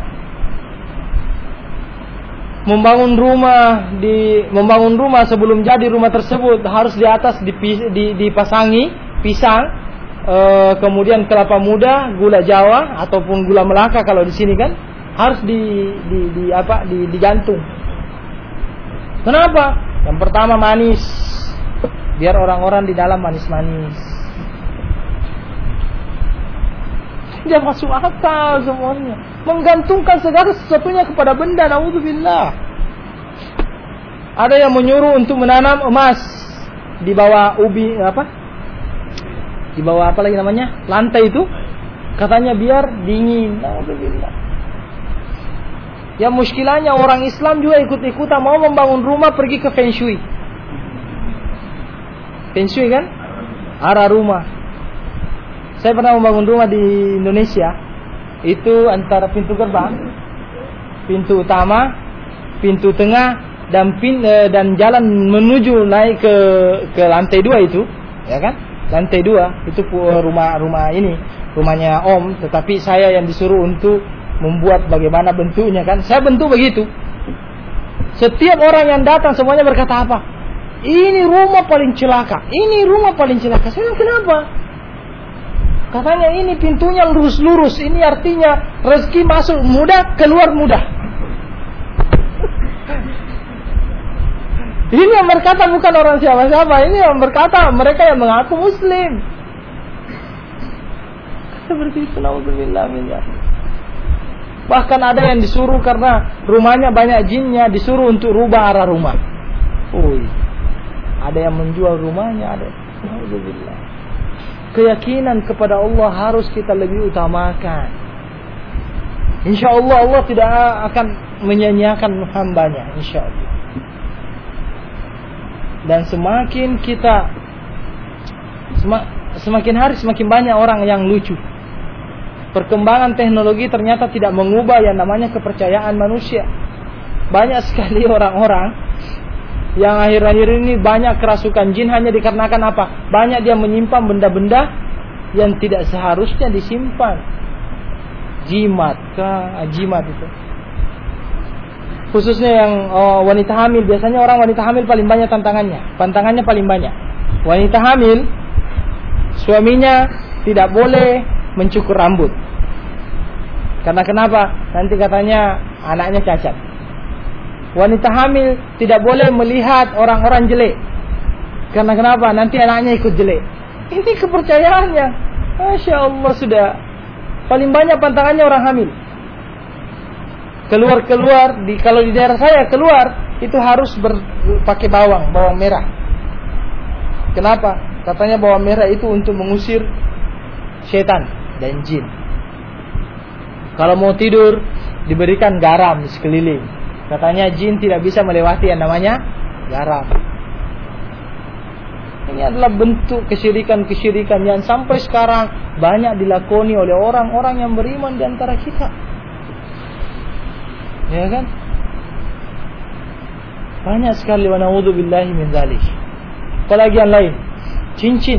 Membangun rumah di membangun rumah sebelum jadi rumah tersebut harus di atas dipasangi pisang. Uh, kemudian kelapa muda, gula Jawa ataupun gula Melaka kalau di sini kan harus di, di, di apa di digantung. Kenapa? Yang pertama manis, biar orang-orang di dalam manis-manis. Dia masuk akal semuanya. Menggantungkan segala sesuatunya kepada benda, naudzubillah. Ada yang menyuruh untuk menanam emas di bawah ubi apa? Di bawah apa lagi namanya? Lantai itu. Katanya biar dingin. Alhamdulillah. Ya muskilahnya orang Islam juga ikut-ikutan mau membangun rumah pergi ke Feng Shui. Feng Shui kan? Arah rumah. Saya pernah membangun rumah di Indonesia. Itu antara pintu gerbang, pintu utama, pintu tengah dan pin, dan jalan menuju naik ke ke lantai dua itu, ya kan? Lantai dua itu rumah-rumah ini, rumahnya Om, tetapi saya yang disuruh untuk membuat bagaimana bentuknya kan. Saya bentuk begitu. Setiap orang yang datang semuanya berkata apa? Ini rumah paling celaka. Ini rumah paling celaka. Saya bilang kenapa? Katanya ini pintunya lurus-lurus. Ini artinya rezeki masuk mudah, keluar mudah. Ini yang berkata bukan orang siapa-siapa. Ini yang berkata mereka yang mengaku Muslim. Seperti itu, naudzubillah min dzalik. Bahkan ada yang disuruh karena rumahnya banyak jinnya, disuruh untuk rubah arah rumah. Ui, ada yang menjual rumahnya, ada. Naudzubillah. Keyakinan kepada Allah harus kita lebih utamakan. Insya Allah Allah tidak akan menyanyiakan hambanya, insya Allah. Dan semakin kita semakin hari semakin banyak orang yang lucu. Perkembangan teknologi ternyata tidak mengubah yang namanya kepercayaan manusia. Banyak sekali orang-orang yang akhir-akhir ini banyak kerasukan jin hanya dikarenakan apa? Banyak dia menyimpan benda-benda yang tidak seharusnya disimpan. Jimat kah? Jimat itu. Khususnya yang oh, wanita hamil. Biasanya orang wanita hamil paling banyak tantangannya. Tantangannya paling banyak. Wanita hamil, suaminya tidak boleh mencukur rambut. Karena kenapa? Nanti katanya anaknya cacat. Wanita hamil tidak boleh melihat orang-orang jelek. Karena kenapa? Nanti anaknya ikut jelek. Ini kepercayaannya. Masya Allah sudah. Paling banyak pantangannya orang hamil. keluar-keluar di kalau di daerah saya keluar itu harus ber, pakai bawang, bawang merah. Kenapa? Katanya bawang merah itu untuk mengusir setan dan jin. Kalau mau tidur diberikan garam di sekeliling. Katanya jin tidak bisa melewati yang namanya garam. Ini adalah bentuk kesyirikan-kesyirikan yang sampai sekarang banyak dilakoni oleh orang-orang yang beriman di antara kita. Ya kan? Banyak sekali, wa na'udzubillahi min dzalik. Apalagi yang lain? Cincin.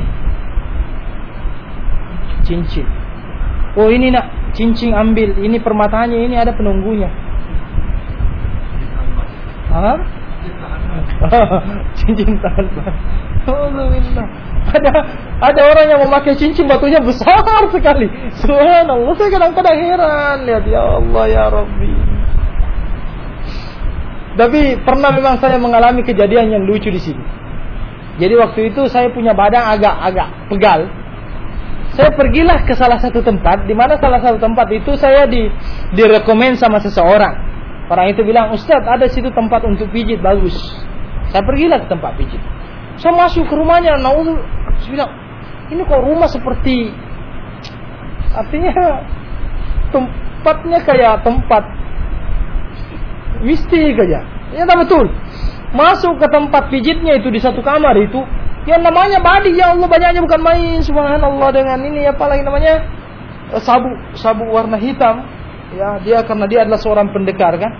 Cincin. Oh ini nak, cincin ambil. Ini permatanya, ini ada penunggunya. Hah? Cincin tahan. Alhamdulillah. Ada ada orang yang memakai cincin batunya besar sekali. Subhanallah, saya kadang-kadang heran lihat, ya Allah ya Rabbi. Tapi pernah memang saya mengalami kejadian yang lucu di sini. Jadi waktu itu saya punya badan agak-agak pegal. Saya pergilah ke salah satu tempat, di mana salah satu tempat itu saya di direkomend sama seseorang. Orang itu bilang, "Ustaz, ada situ tempat untuk pijit bagus." Saya pergilah ke tempat pijit. Saya masuk ke rumahnya, naudzu, saya bilang, "Ini kok rumah seperti, artinya tempatnya kayak tempat mistik aja." Ya betul. Masuk ke tempat pijitnya itu di satu kamar itu, yang namanya badi, ya Allah banyaknya bukan main, subhanallah, dengan ini apa lagi namanya, sabuk sabuk warna hitam. Ya, dia karena dia adalah seorang pendekar kan.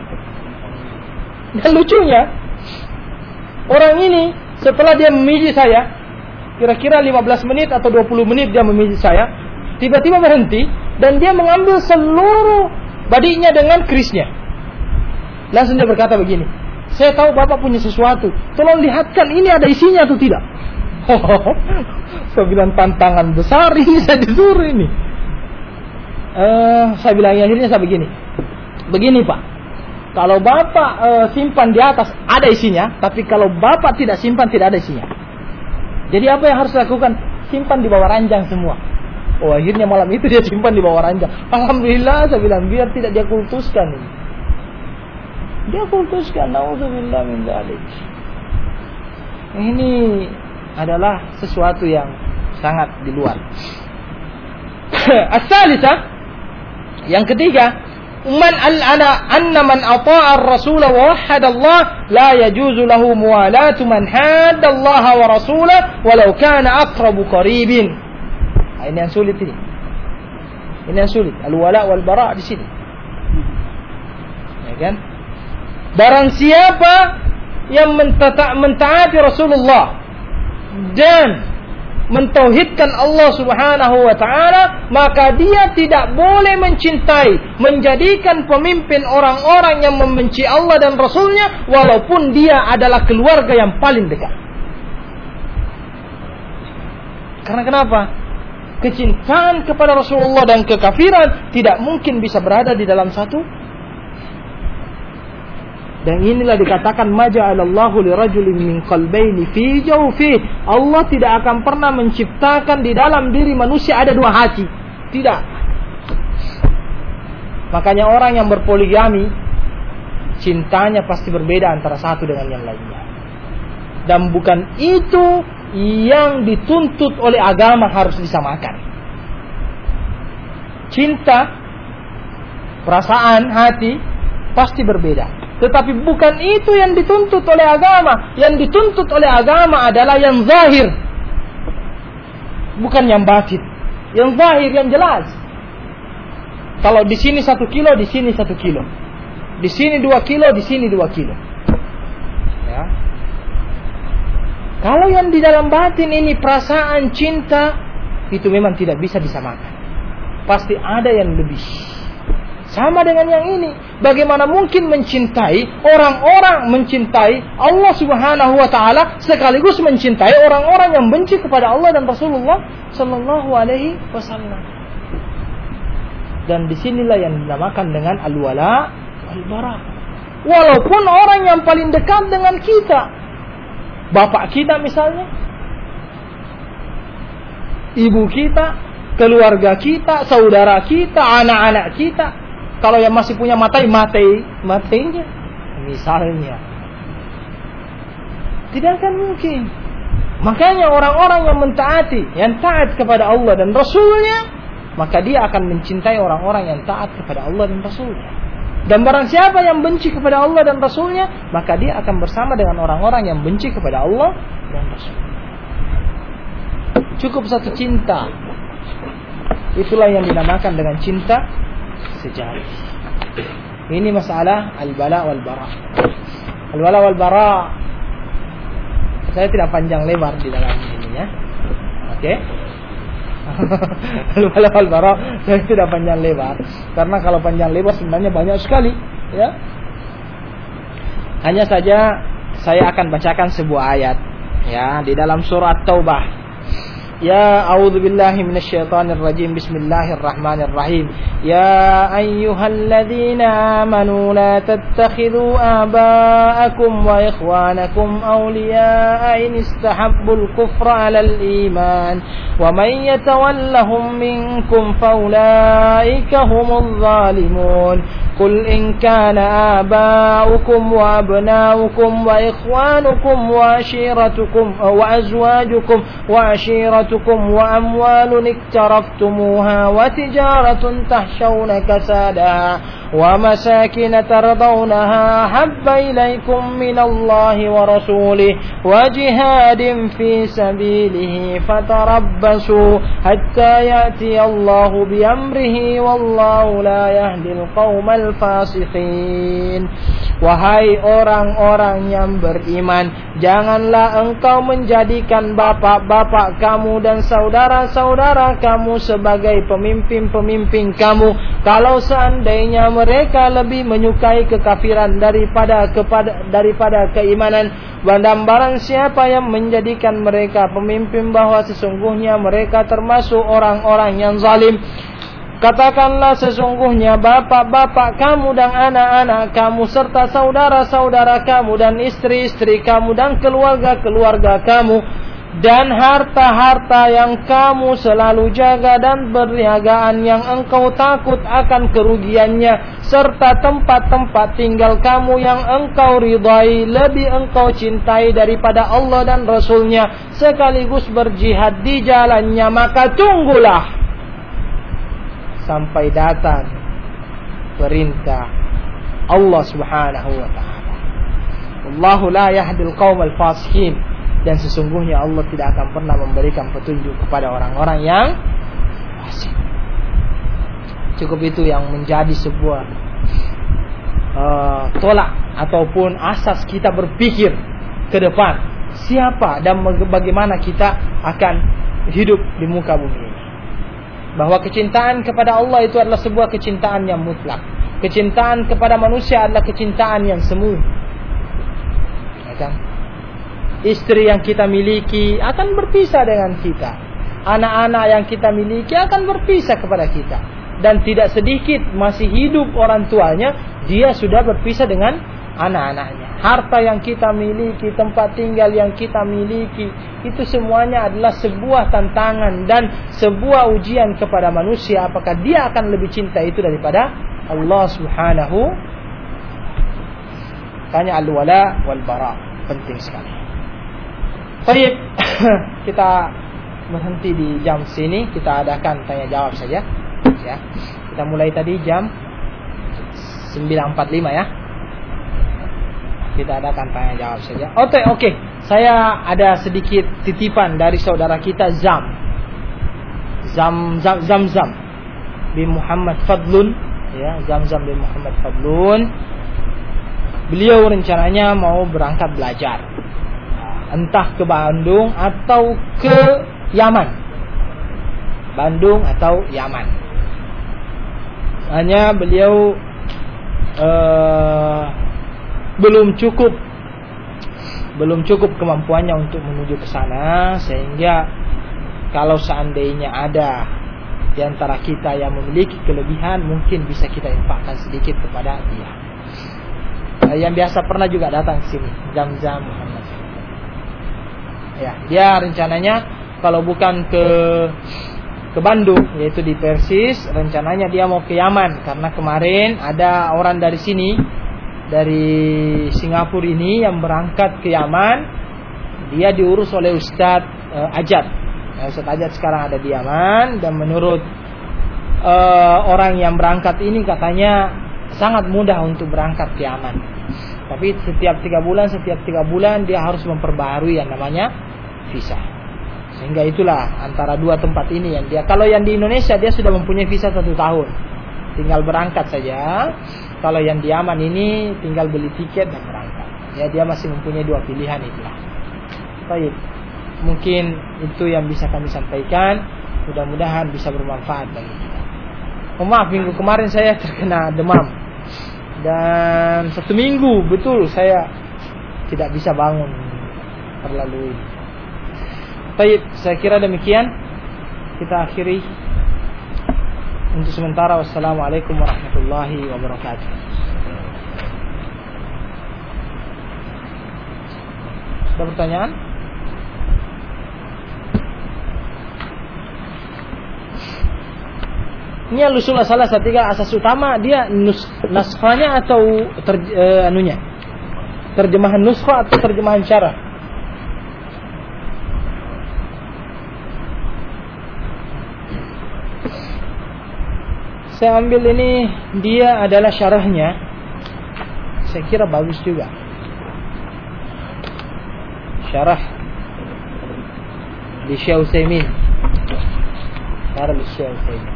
Dan lucunya, orang ini setelah dia memijit saya, kira-kira lima belas menit atau dua puluh menit dia memijit saya, tiba-tiba berhenti dan dia mengambil seluruh badinya dengan kerisnya. Langsung dia berkata begini, "Saya tahu Bapak punya sesuatu, tolong lihatkan ini ada isinya atau tidak." Saya bilang tantangan besar ini, saya disuruh ini. Uh, saya bilang akhirnya saya begini, begini Pak, kalau Bapak uh, simpan di atas ada isinya, tapi kalau Bapak tidak simpan tidak ada isinya. Jadi apa yang harus dilakukan? Simpan di bawah ranjang semua. Oh, akhirnya malam itu dia simpan di bawah ranjang. Alhamdulillah, saya bilang biar tidak dia kultuskan ini. Dia kultuskan, naudzubillah min dzalik. Ini adalah sesuatu yang sangat di luar. As-salisah, yang ketiga, man al-ana anna man ata'a ar-rasul wa wahhada Allah la yajuzu lahu muwalatu man hadda Allah wa rasulahu walau kana aqrabu qaribin. Nah, ini yang sulit ini. Ini yang sulit, al-wala wal bara' di sini. Ya kan? Barang siapa yang menta- mentaati Rasulullah dan mentauhidkan Allah Subhanahu wa taala, maka dia tidak boleh mencintai, menjadikan pemimpin orang-orang yang membenci Allah dan Rasulnya, walaupun dia adalah keluarga yang paling dekat. Karena kenapa? Kecintaan kepada Rasulullah dan kekafiran tidak mungkin bisa berada di dalam satu. Dan inilah dikatakan maja'alallahu lirajulin min qalbaini fi jawfi. Allah tidak akan pernah menciptakan di dalam diri manusia ada dua hati. Tidak. Makanya orang yang berpoligami cintanya pasti berbeda antara satu dengan yang lainnya. Dan bukan itu yang dituntut oleh agama harus disamakan. Cinta, perasaan, hati pasti berbeda. Tetapi bukan itu yang dituntut oleh agama. Yang dituntut oleh agama adalah yang zahir, bukan yang batin. Yang zahir, yang jelas. Kalau di sini satu kilo, di sini satu kilo, di sini dua kilo, di sini dua kilo. Ya. Kalau yang di dalam batin ini perasaan cinta, itu memang tidak bisa disamakan. Pasti ada yang lebih. Sama dengan yang ini. Bagaimana mungkin mencintai orang-orang, mencintai Allah Subhanahu wa taala sekaligus mencintai orang-orang yang benci kepada Allah dan Rasulullah sallallahu alaihi wasallam. Dan disinilah yang dinamakan dengan al-wala wal bara. Walaupun orang yang paling dekat dengan kita, bapak kita misalnya, ibu kita, keluarga kita, saudara kita, anak-anak kita, kalau yang masih punya matai, matai, matainya. Misalnya. Tidak akan mungkin. Makanya orang-orang yang mentaati, yang taat kepada Allah dan Rasulnya, maka dia akan mencintai orang-orang yang taat kepada Allah dan Rasulnya. Dan barang siapa yang benci kepada Allah dan Rasulnya, maka dia akan bersama dengan orang-orang yang benci kepada Allah dan Rasulnya. Cukup satu cinta. Itulah yang dinamakan dengan cinta sejati. Ini masalah al-bala wal bara. Al-bala wal bara. Saya tidak panjang lebar di dalam ini ya. Oke. Okay. Al-bala wal bara saya tidak panjang lebar karena kalau panjang lebar sebenarnya banyak sekali ya. Hanya saja saya akan bacakan sebuah ayat ya di dalam surah Taubah. Ya a'udzu billahi minasyaitonir rajim. Bismillahirrahmanirrahim. Ya ayyuhalladzina amanu la tattakhidhu aba'akum wa ikhwanakum awliya'a in istahabbul kufra 'alal iman wa man yatawallahum minkum faulaika humudz zalimun. Qul in kana aba'ukum wa abna'ukum wa ikhwanukum wa ashiratukum wa azwajukum wa ashiratukum وأموال اقترفتموها وتجارة تخشون كسادها ومساكن ترضونها أحب إليكم من الله ورسوله وجهاد في سبيله فتربصوا حتى يأتي الله بأمره والله لا يهدي القوم الفاسقين. Wahai orang-orang yang beriman, janganlah engkau menjadikan bapak-bapak kamu dan saudara-saudara kamu sebagai pemimpin-pemimpin kamu, kalau seandainya mereka lebih menyukai kekafiran daripada kepada daripada keimanan. Dan barang siapa yang menjadikan mereka pemimpin, bahwa sesungguhnya mereka termasuk orang-orang yang zalim. Katakanlah, sesungguhnya bapak-bapak kamu dan anak-anak kamu serta saudara-saudara kamu dan istri-istri kamu dan keluarga-keluarga kamu dan harta-harta yang kamu selalu jaga dan perniagaan yang engkau takut akan kerugiannya, serta tempat-tempat tinggal kamu yang engkau ridai, lebih engkau cintai daripada Allah dan Rasulnya, sekaligus berjihad di jalannya, maka tunggulah sampai datang perintah Allah Subhanahu wa taala. Wallahu la yahdil qaumal fasiqin. Dan sesungguhnya Allah tidak akan pernah memberikan petunjuk kepada orang-orang yang fasik. Cukup itu yang menjadi sebuah uh, tolak ataupun asas kita berpikir ke depan, siapa dan bagaimana kita akan hidup di muka bumi ini. Bahwa kecintaan kepada Allah itu adalah sebuah kecintaan yang mutlak. Kecintaan kepada manusia adalah kecintaan yang semu. Ya kan? Istri yang kita miliki akan berpisah dengan kita. Anak-anak yang kita miliki akan berpisah kepada kita. Dan tidak sedikit masih hidup orang tuanya, dia sudah berpisah dengan anak-anaknya. Harta yang kita miliki, tempat tinggal yang kita miliki, itu semuanya adalah sebuah tantangan dan sebuah ujian kepada manusia. Apakah dia akan lebih cinta itu daripada Allah Subhanahu? Tanya al-wala wal bara, penting sekali. Baik, kita berhenti di jam sini. Kita adakan tanya jawab saja. Ya, kita mulai tadi jam sembilan empat puluh lima ya. Kita adakan tanya jawab saja. Oke, okay, oke. Okay. Saya ada sedikit titipan dari saudara kita Zam. Zam Zam Zam Zam bin Muhammad Fadlun, ya, Zam Zam bin Muhammad Fadlun. Beliau rencananya mau berangkat belajar. Entah ke Bandung atau ke Yaman. Bandung atau Yaman. Hanya beliau uh, belum cukup belum cukup kemampuannya untuk menuju ke sana, sehingga kalau seandainya ada di antara kita yang memiliki kelebihan, mungkin bisa kita infakkan sedikit kepada dia. Nah, yang biasa pernah juga datang ke sini, Zam-Zam Muhammad. Ya, dia rencananya kalau bukan ke ke Bandung, yaitu di Persis. Rencananya dia mau ke Yaman karena kemarin ada orang dari sini, dari Singapura ini yang berangkat ke Yaman. Dia diurus oleh Ustadz uh, Ajat. Nah, Ustadz Ajat sekarang ada di Yaman, dan menurut uh, orang yang berangkat ini katanya sangat mudah untuk berangkat ke Yaman. Tapi setiap tiga bulan, setiap tiga bulan dia harus memperbaharui yang namanya visa. Sehingga itulah antara dua tempat ini yang dia. Kalau yang di Indonesia dia sudah mempunyai visa satu tahun, tinggal berangkat saja. Kalau yang di Yaman ini tinggal beli tiket dan berangkat. Ya, dia masih mempunyai dua pilihan itulah. Baik, mungkin itu yang bisa kami sampaikan. Mudah-mudahan bisa bermanfaat bagi kita. Oh, maaf, minggu kemarin saya terkena demam, dan satu minggu betul saya tidak bisa bangun terlalu ini. Baik, saya kira demikian. Kita akhiri untuk sementara. Wassalamualaikum warahmatullahi wabarakatuh. Ada pertanyaan? Ini al-usul as-salasah, tiga asas utama, dia nus, naskhanya atau ter, eh, anunya? Terjemahan nuskha atau terjemahan syarah? Saya ambil ini, dia adalah syarahnya. Saya kira bagus juga. Syarah di Syekh Utsaimin. Syarah di Syekh Utsaimin.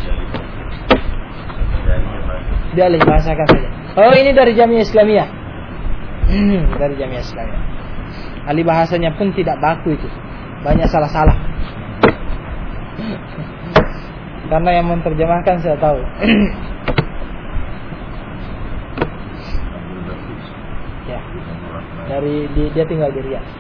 Dia alih bahasakan saja. Oh, ini dari Jamiah Islamiyah. Hmm, dari Jamiah Islamiyah. Alih bahasanya pun tidak baku itu. Banyak salah-salah. Karena yang menerjemahkan saya tahu. Ya. Dari di, dia tinggal di Riyadh.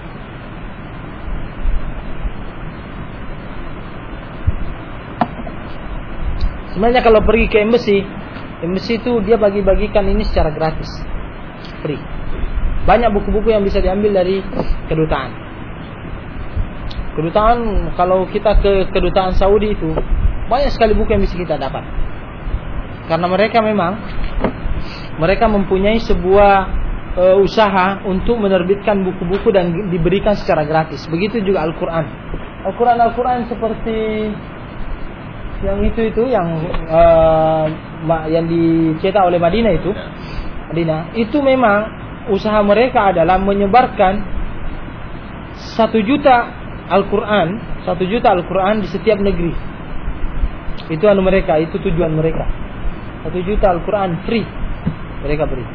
Sebenarnya kalau pergi ke embassy, embassy itu dia bagi-bagikan ini secara gratis, free. Banyak buku-buku yang bisa diambil dari kedutaan. Kedutaan, kalau kita ke kedutaan Saudi itu banyak sekali buku yang bisa kita dapat. Karena mereka memang mereka mempunyai sebuah e, usaha untuk menerbitkan buku-buku dan diberikan secara gratis. Begitu juga Al-Quran. Al-Quran Al-Quran seperti yang itu itu yang uh, yang dicetak oleh Madinah itu, Madinah itu memang usaha mereka adalah menyebarkan satu juta Al-Quran, satu juta Al-Quran di setiap negeri. Itu anu mereka, itu tujuan mereka. Satu juta Al-Quran free mereka beri.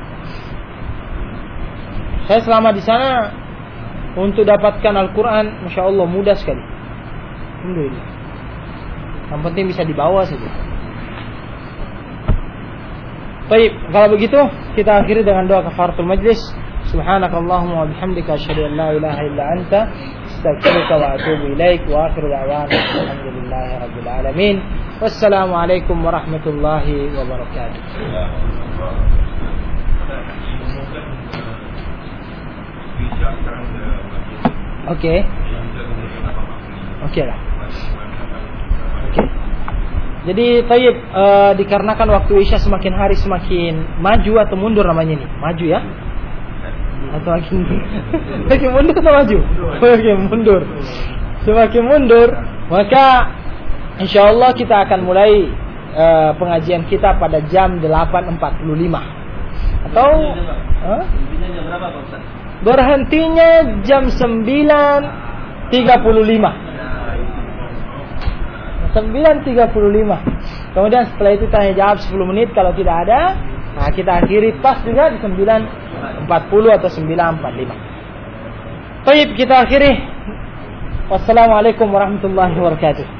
Saya selama di sana untuk dapatkan Al-Quran, masya Allah mudah sekali. Alhamdulillah. Yang penting bisa dibawa saja. Baik, kalau begitu kita akhiri dengan doa kafaratul majlis. Subhanakallahumma wa bihamdika asyhadu an la ilaha illa anta astaghfiruka wa atubu ilaik wa akhiru da'wana alhamdulillahi rabbil alamin. Wassalamu alaikum warahmatullahi wabarakatuh. Oke. Okay. Oke okay lah. Oke. Jadi tayyib, e, dikarenakan waktu Isya semakin hari semakin maju atau mundur namanya ini? Maju ya? Atau makin makin mundur atau maju? Oke, mundur. Semakin mundur, maka insyaallah kita akan mulai e, pengajian kita pada jam delapan empat puluh lima. Atau eh? Berhentinya jam sembilan tiga puluh lima. sembilan tiga puluh lima. Kemudian setelah itu tanya jawab sepuluh menit. Kalau tidak ada, nah kita akhiri pas juga di sembilan empat puluh atau sembilan empat puluh lima. Baik, kita akhiri. Wassalamualaikum warahmatullahi wabarakatuh.